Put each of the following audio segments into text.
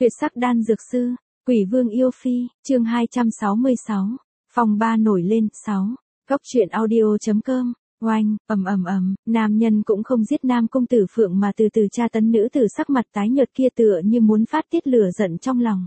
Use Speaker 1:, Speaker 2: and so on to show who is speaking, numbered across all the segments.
Speaker 1: Tuyệt sắc đan dược sư, Quỷ Vương yêu phi, chương 266. Phòng 3 nổi lên, 6. Góc truyện audio.com. Oanh, nam nhân cũng không giết nam công tử Phượng mà từ từ tra tấn nữ tử sắc mặt tái nhợt kia tựa như muốn phát tiết lửa giận trong lòng.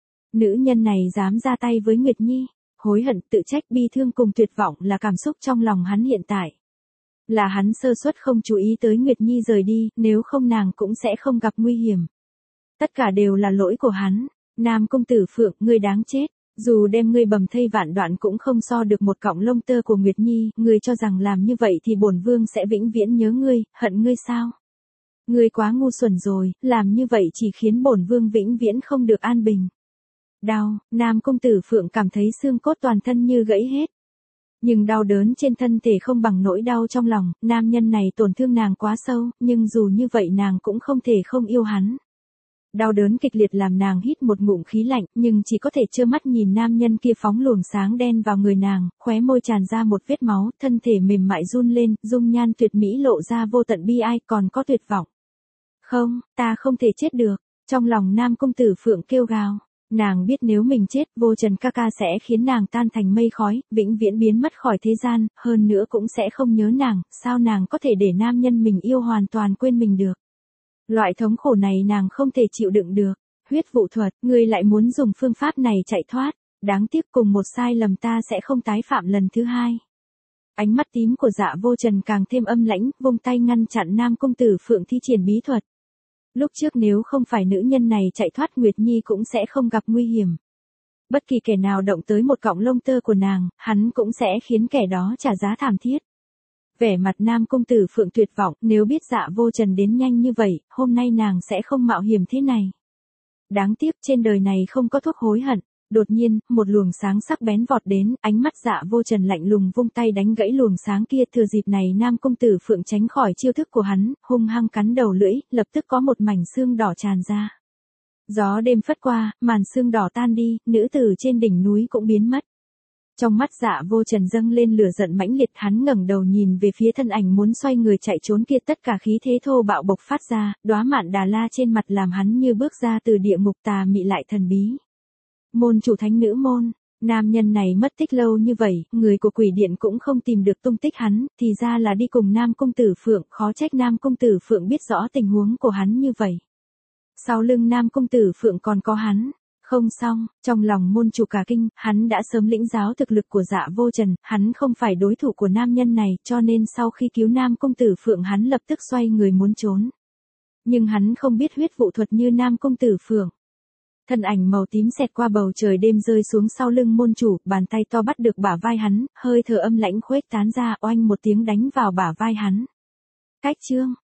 Speaker 1: Nữ nhân này dám ra tay với Nguyệt Nhi, hối hận, tự trách, bi thương cùng tuyệt vọng là cảm xúc trong lòng hắn hiện tại. Là hắn sơ suất không chú ý tới Nguyệt Nhi rời đi, nếu không nàng cũng sẽ không gặp nguy hiểm. Tất cả đều là lỗi của hắn. Nam công tử Phượng, ngươi đáng chết. Dù đem ngươi bầm thây vạn đoạn cũng không so được một cọng lông tơ của Nguyệt Nhi, ngươi cho rằng làm như vậy thì bổn vương sẽ vĩnh viễn nhớ ngươi, hận ngươi sao? Ngươi quá ngu xuẩn rồi, làm như vậy chỉ khiến bổn vương vĩnh viễn không được an bình. Đau, Nam công tử Phượng cảm thấy xương cốt toàn thân như gãy hết. Nhưng đau đớn trên thân thể không bằng nỗi đau trong lòng, nam nhân này tổn thương nàng quá sâu, nhưng dù như vậy nàng cũng không thể không yêu hắn. Đau đớn kịch liệt làm nàng hít một ngụm khí lạnh, nhưng chỉ có thể trơ mắt nhìn nam nhân kia phóng luồng sáng đen vào người nàng, khóe môi tràn ra một vết máu, thân thể mềm mại run lên, dung nhan tuyệt mỹ lộ ra vô tận bi ai, còn có tuyệt vọng. Không, ta không thể chết được, trong lòng Nam công tử Phượng kêu gào. Nàng biết nếu mình chết, Vô Trần ca ca sẽ khiến nàng tan thành mây khói, vĩnh viễn biến mất khỏi thế gian, hơn nữa cũng sẽ không nhớ nàng, sao nàng có thể để nam nhân mình yêu hoàn toàn quên mình được. Loại thống khổ này nàng không thể chịu đựng được. Huyết vụ thuật, ngươi lại muốn dùng phương pháp này chạy thoát, đáng tiếc cùng một sai lầm ta sẽ không tái phạm lần thứ hai. Ánh mắt tím của Dạ Vô Trần càng thêm âm lãnh, vung tay ngăn chặn Nam công tử Phượng thi triển bí thuật. Lúc trước nếu không phải nữ nhân này chạy thoát, Nguyệt Nhi cũng sẽ không gặp nguy hiểm. Bất kỳ kẻ nào động tới một cọng lông tơ của nàng, hắn cũng sẽ khiến kẻ đó trả giá thảm thiết. Vẻ mặt Nam công tử Phượng tuyệt vọng, nếu biết Dạ Vô Trần đến nhanh như vậy, hôm nay nàng sẽ không mạo hiểm thế này. Đáng tiếc trên đời này không có thuốc hối hận. Đột nhiên, một luồng sáng sắc bén vọt đến, ánh mắt Dạ Vô Trần lạnh lùng vung tay đánh gãy luồng sáng kia, thừa dịp này Nam công tử Phượng tránh khỏi chiêu thức của hắn, hung hăng cắn đầu lưỡi, lập tức có một mảnh xương đỏ tràn ra. Gió đêm phất qua, màn xương đỏ tan đi, nữ tử trên đỉnh núi cũng biến mất. Trong mắt Dạ Vô Trần dâng lên lửa giận mãnh liệt, hắn ngẩng đầu nhìn về phía thân ảnh muốn xoay người chạy trốn kia, tất cả khí thế thô bạo bộc phát ra, đóa mạn Đà La trên mặt làm hắn như bước ra từ địa ngục, tà mị lại thần bí. Môn chủ thánh nữ môn, nam nhân này mất tích lâu như vậy, người của quỷ điện cũng không tìm được tung tích hắn, thì ra là đi cùng Nam công tử Phượng, khó trách Nam công tử Phượng biết rõ tình huống của hắn như vậy. Sau lưng Nam công tử Phượng còn có hắn. Không xong, trong lòng môn chủ cả kinh, hắn đã sớm lĩnh giáo thực lực của Dạ Vô Trần, hắn không phải đối thủ của nam nhân này, cho nên sau khi cứu Nam công tử Phượng hắn lập tức xoay người muốn trốn. Nhưng hắn không biết huyết vụ thuật như Nam công tử Phượng. Thân ảnh màu tím xẹt qua bầu trời đêm rơi xuống sau lưng môn chủ, bàn tay to bắt được bả vai hắn, hơi thở âm lãnh khuếch tán ra, oanh một tiếng đánh vào bả vai hắn. Cách chương,